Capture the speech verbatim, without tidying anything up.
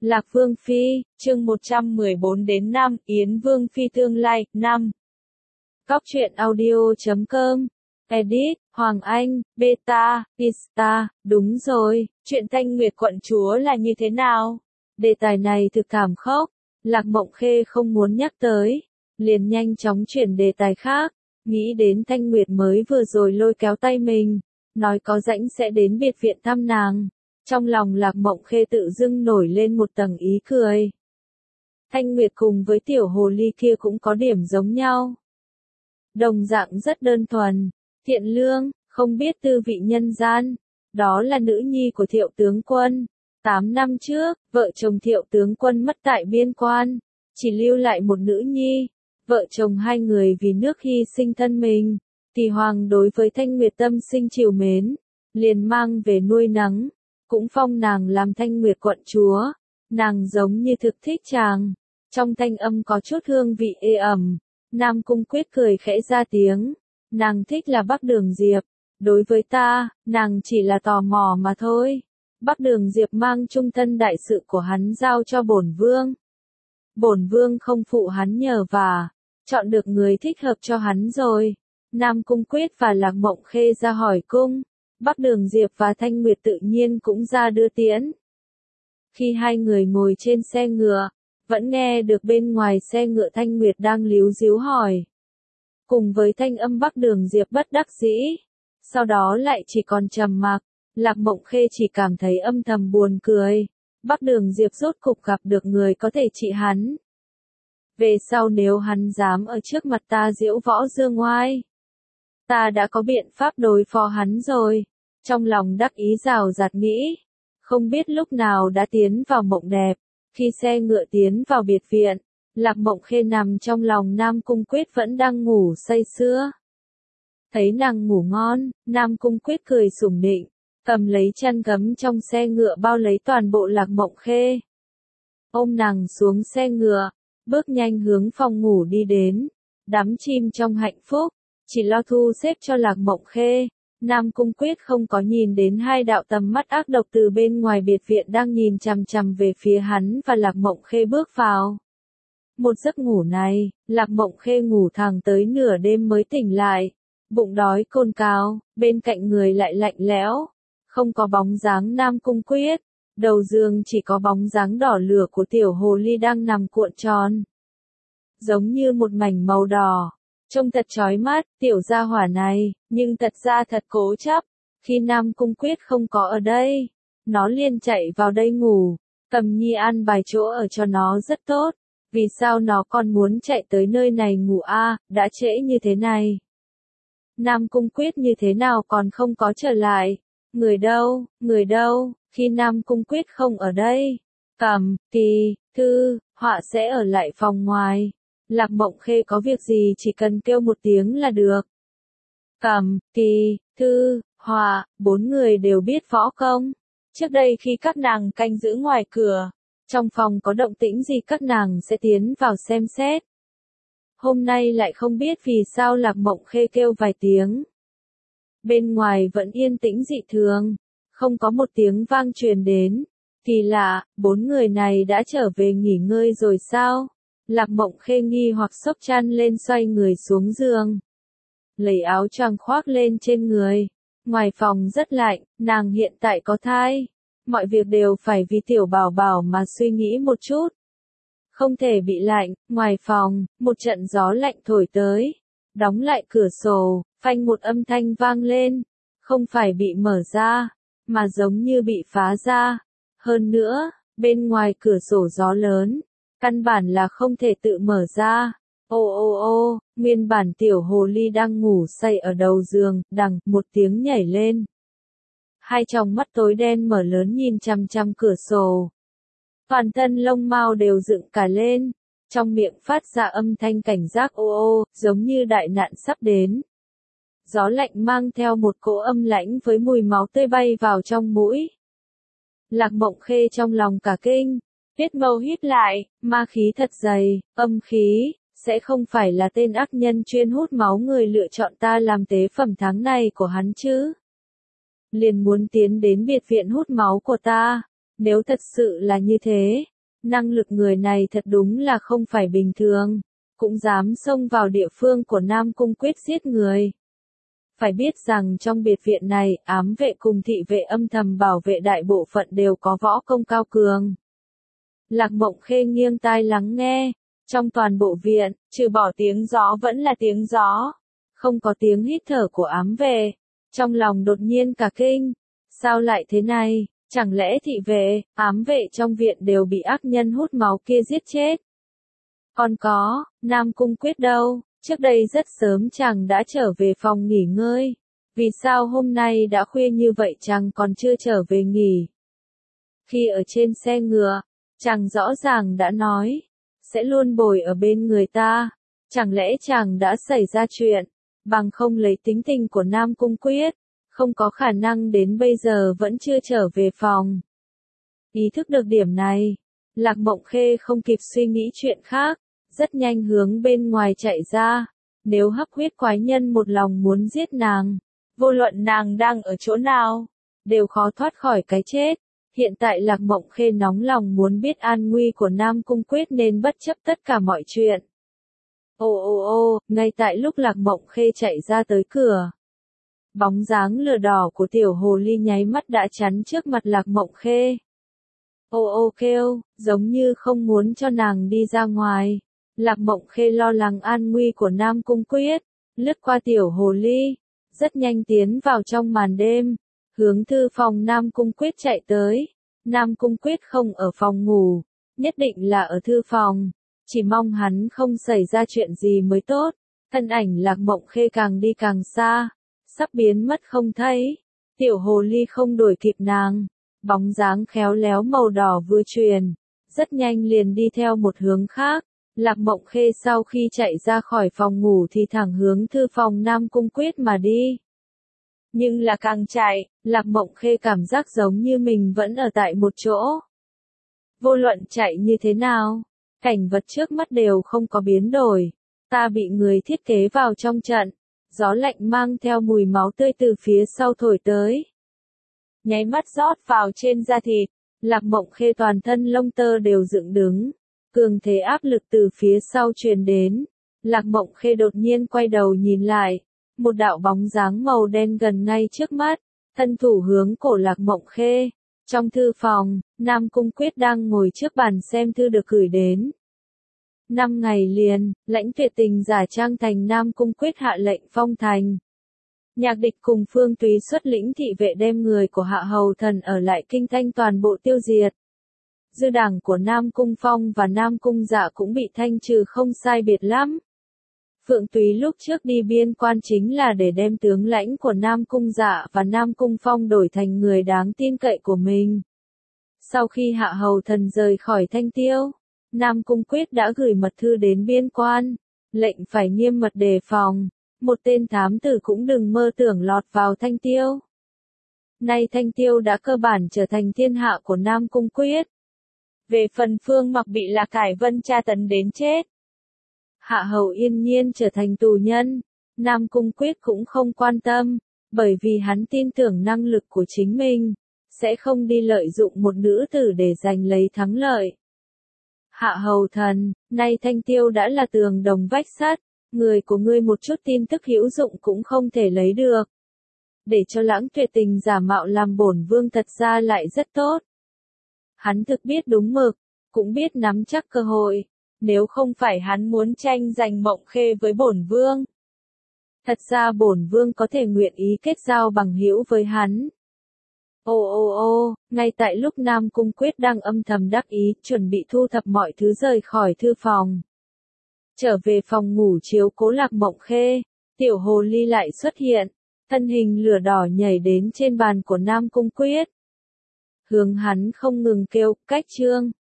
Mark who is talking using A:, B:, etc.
A: Lạc Vương Phi, chương một trăm mười bốn đến năm, Yến Vương Phi tương lai, năm. Cóc truyện audio chấm com, edit, Hoàng Anh, beta, Insta, đúng rồi, chuyện Thanh Nguyệt quận chúa là như thế nào? Đề tài này thực thảm khốc, Lạc Mộng Khê không muốn nhắc tới, liền nhanh chóng chuyển đề tài khác, nghĩ đến Thanh Nguyệt mới vừa rồi lôi kéo tay mình, nói có rảnh sẽ đến biệt viện thăm nàng. Trong lòng Lạc Mộng Khê tự dưng nổi lên một tầng ý cười. Thanh Nguyệt cùng với tiểu hồ ly kia cũng có điểm giống nhau. Đồng dạng rất đơn thuần, thiện lương, không biết tư vị nhân gian. Đó là nữ nhi của Thiệu tướng quân. Tám năm trước, vợ chồng Thiệu tướng quân mất tại biên quan, chỉ lưu lại một nữ nhi. Vợ chồng hai người vì nước hy sinh thân mình, thì Hoàng đối với Thanh Nguyệt tâm sinh trìu mến, liền mang về nuôi nấng. Cũng phong nàng làm Thanh Nguyệt quận chúa, nàng giống như thực thích chàng, trong thanh âm có chút hương vị ê ẩm. Nam Cung Quyết cười khẽ ra tiếng, nàng thích là Bắc Đường Diệp, đối với ta, nàng chỉ là tò mò mà thôi. Bắc Đường Diệp mang trung thân đại sự của hắn giao cho bổn vương. Bổn vương không phụ hắn nhờ vả, chọn được người thích hợp cho hắn rồi. Nam Cung Quyết và Lạc Mộng Khê ra hỏi cung. Bắc Đường Diệp và Thanh Nguyệt tự nhiên cũng ra đưa tiễn. Khi hai người ngồi trên xe ngựa, vẫn nghe được bên ngoài xe ngựa Thanh Nguyệt đang líu díu hỏi. Cùng với thanh âm Bắc Đường Diệp bất đắc dĩ, sau đó lại chỉ còn trầm mặc, Lạc Mộng Khê chỉ cảm thấy âm thầm buồn cười. Bắc Đường Diệp rốt cục gặp được người có thể trị hắn. Về sau nếu hắn dám ở trước mặt ta diễu võ dương ngoai, ta đã có biện pháp đối phó hắn rồi. Trong lòng đắc ý rào rạt nghĩ, không biết lúc nào đã tiến vào mộng đẹp. Khi xe ngựa tiến vào biệt viện, Lạc Mộng Khê nằm trong lòng Nam Cung Quyết vẫn đang ngủ say sưa. Thấy nàng ngủ ngon, Nam Cung Quyết cười sủng nịnh, cầm lấy chăn gấm trong xe ngựa bao lấy toàn bộ Lạc Mộng Khê. Ôm nàng xuống xe ngựa, bước nhanh hướng phòng ngủ đi đến, đắm chìm trong hạnh phúc, chỉ lo thu xếp cho Lạc Mộng Khê. Nam Cung Quyết không có nhìn đến hai đạo tầm mắt ác độc từ bên ngoài biệt viện đang nhìn chằm chằm về phía hắn và Lạc Mộng Khê bước vào. Một giấc ngủ này, Lạc Mộng Khê ngủ thẳng tới nửa đêm mới tỉnh lại, bụng đói cồn cào, bên cạnh người lại lạnh lẽo, không có bóng dáng Nam Cung Quyết, đầu giường chỉ có bóng dáng đỏ lửa của tiểu hồ ly đang nằm cuộn tròn, giống như một mảnh màu đỏ. Trông thật chói mắt, tiểu gia hỏa này, nhưng thật ra thật cố chấp. Khi Nam Cung Quyết không có ở đây, nó liền chạy vào đây ngủ. Cầm Nhi an bài chỗ ở cho nó rất tốt. Vì sao nó còn muốn chạy tới nơi này ngủ a? À, đã trễ như thế này. Nam Cung Quyết như thế nào còn không có trở lại? Người đâu, người đâu? Khi Nam Cung Quyết không ở đây, Cầm, Kỳ, Thư, Họa sẽ ở lại phòng ngoài. Lạc Mộng Khê có việc gì chỉ cần kêu một tiếng là được. Cầm, Kỳ, Thư, Họa, bốn người đều biết võ công. Trước đây khi các nàng canh giữ ngoài cửa, trong phòng có động tĩnh gì các nàng sẽ tiến vào xem xét. Hôm nay lại không biết vì sao Lạc Mộng Khê kêu vài tiếng. Bên ngoài vẫn yên tĩnh dị thường, không có một tiếng vang truyền đến. Kỳ lạ, bốn người này đã trở về nghỉ ngơi rồi sao? Lạc Mộng Khê nghi hoặc xốc chăn lên xoay người xuống giường. Lấy áo choàng khoác lên trên người. Ngoài phòng rất lạnh, nàng hiện tại có thai. Mọi việc đều phải vì tiểu bảo bảo mà suy nghĩ một chút. Không thể bị lạnh, ngoài phòng, một trận gió lạnh thổi tới. Đóng lại cửa sổ, phanh một âm thanh vang lên. Không phải bị mở ra, mà giống như bị phá ra. Hơn nữa, bên ngoài cửa sổ gió lớn. Căn bản là không thể tự mở ra. Ô ô ô, nguyên bản tiểu hồ ly đang ngủ say ở đầu giường, đằng, một tiếng nhảy lên. Hai tròng mắt tối đen mở lớn nhìn chằm chằm cửa sổ. Toàn thân lông mao đều dựng cả lên, trong miệng phát ra âm thanh cảnh giác ô ô, giống như đại nạn sắp đến. Gió lạnh mang theo một cỗ âm lãnh với mùi máu tươi bay vào trong mũi. Lạc Mộng Khê trong lòng cả kinh. Viết mâu hít lại, ma khí thật dày, âm khí, sẽ không phải là tên ác nhân chuyên hút máu người lựa chọn ta làm tế phẩm tháng này của hắn chứ? Liền muốn tiến đến biệt viện hút máu của ta, nếu thật sự là như thế, Năng lực người này thật đúng là không phải bình thường, cũng dám xông vào địa phương của Nam Cung Quyết giết người. Phải biết rằng trong biệt viện này, ám vệ cùng thị vệ âm thầm bảo vệ đại bộ phận đều có võ công cao cường. Lạc Mộng Khê nghiêng tai lắng nghe, trong toàn bộ viện, trừ bỏ tiếng gió vẫn là tiếng gió, không có tiếng hít thở của ám vệ. Trong lòng đột nhiên cả kinh, sao lại thế này, chẳng lẽ thị vệ, ám vệ trong viện đều bị ác nhân hút máu kia giết chết? Còn có, Nam Cung Quyết đâu, trước đây rất sớm chàng đã trở về phòng nghỉ ngơi, vì sao hôm nay đã khuya như vậy chàng còn chưa trở về nghỉ? Khi ở trên xe ngựa, chàng rõ ràng đã nói, sẽ luôn bồi ở bên người ta, chẳng lẽ chàng đã xảy ra chuyện, bằng không lấy tính tình của Nam Cung Quyết, không có khả năng đến bây giờ vẫn chưa trở về phòng. Ý thức được điểm này, Lạc Mộng Khê không kịp suy nghĩ chuyện khác, rất nhanh hướng bên ngoài chạy ra. Nếu hấp huyết quái nhân một lòng muốn giết nàng, vô luận nàng đang ở chỗ nào, đều khó thoát khỏi cái chết. Hiện tại Lạc Mộng Khê nóng lòng muốn biết an nguy của Nam Cung Quyết nên bất chấp tất cả mọi chuyện. Ô ô ô, ngay tại lúc Lạc Mộng Khê chạy ra tới cửa, bóng dáng lửa đỏ của tiểu hồ ly nháy mắt đã chắn trước mặt Lạc Mộng Khê. Ô ô kêu, giống như không muốn cho nàng đi ra ngoài. Lạc Mộng Khê lo lắng an nguy của Nam Cung Quyết, lướt qua tiểu hồ ly, rất nhanh tiến vào trong màn đêm, hướng thư phòng Nam Cung Quyết chạy tới. Nam Cung Quyết không ở phòng ngủ, nhất định là ở thư phòng, chỉ mong hắn không xảy ra chuyện gì mới tốt. Thân ảnh Lạc Mộng Khê càng đi càng xa, sắp biến mất không thấy. Tiểu hồ ly không đuổi kịp nàng, bóng dáng khéo léo màu đỏ vừa truyền, rất nhanh liền đi theo một hướng khác. Lạc Mộng Khê sau khi chạy ra khỏi phòng ngủ thì thẳng hướng thư phòng Nam Cung Quyết mà đi. Nhưng là càng chạy, Lạc Mộng Khê cảm giác giống như mình vẫn ở tại một chỗ. Vô luận chạy như thế nào, cảnh vật trước mắt đều không có biến đổi. Ta bị người thiết kế vào trong trận, gió lạnh mang theo mùi máu tươi từ phía sau thổi tới. Nháy mắt rót vào trên da thịt, Lạc Mộng Khê toàn thân lông tơ đều dựng đứng. Cường thế áp lực từ phía sau truyền đến. Lạc Mộng Khê đột nhiên quay đầu nhìn lại. Một đạo bóng dáng màu đen gần ngay trước mắt. Thân thủ hướng cổ Lạc Mộng Khê. Trong thư phòng, Nam Cung Quyết đang ngồi trước bàn xem thư được gửi đến. Năm ngày liền, Lãnh Tuyệt Tình giả trang thành Nam Cung Quyết hạ lệnh phong thành. Nhạc Địch cùng Phương Túy xuất lĩnh thị vệ đem người của Hạ Hầu Thần ở lại Kinh Thanh toàn bộ tiêu diệt. Dư đảng của Nam Cung Phong và Nam Cung Dạ cũng bị thanh trừ không sai biệt lắm. Phượng Túy lúc trước đi biên quan chính là để đem tướng lãnh của Nam Cung Dạ và Nam Cung Phong đổi thành người đáng tin cậy của mình. Sau khi Hạ Hầu Thần rời khỏi Thanh Tiêu, Nam Cung Quyết đã gửi mật thư đến biên quan, lệnh phải nghiêm mật đề phòng, một tên thám tử cũng đừng mơ tưởng lọt vào Thanh Tiêu. Nay Thanh Tiêu đã cơ bản trở thành thiên hạ của Nam Cung Quyết. Về phần Phương Mặc bị Lạc Hải Vân tra tấn đến chết, Hạ Hầu yên nhiên trở thành tù nhân, Nam Cung Quyết cũng không quan tâm, bởi vì hắn tin tưởng năng lực của chính mình, sẽ không đi lợi dụng một nữ tử để giành lấy thắng lợi. Hạ Hầu Thần, nay Thanh Tiêu đã là tường đồng vách sắt, người của ngươi một chút tin tức hữu dụng cũng không thể lấy được. Để cho Lãng Tuyệt Tình giả mạo làm bổn vương thật ra lại rất tốt. Hắn thực biết đúng mực, cũng biết nắm chắc cơ hội, nếu không phải hắn muốn tranh giành Mộng Khê với bổn vương. Thật ra bổn vương có thể nguyện ý kết giao bằng hữu với hắn. Ô ô ô, ngay tại lúc Nam Cung Quyết đang âm thầm đắc ý, chuẩn bị thu thập mọi thứ rời khỏi thư phòng. Trở về phòng ngủ chiếu cố Lạc Mộng Khê, tiểu hồ ly lại xuất hiện, thân hình lửa đỏ nhảy đến trên bàn của Nam Cung Quyết. Hướng hắn không ngừng kêu, cách trương.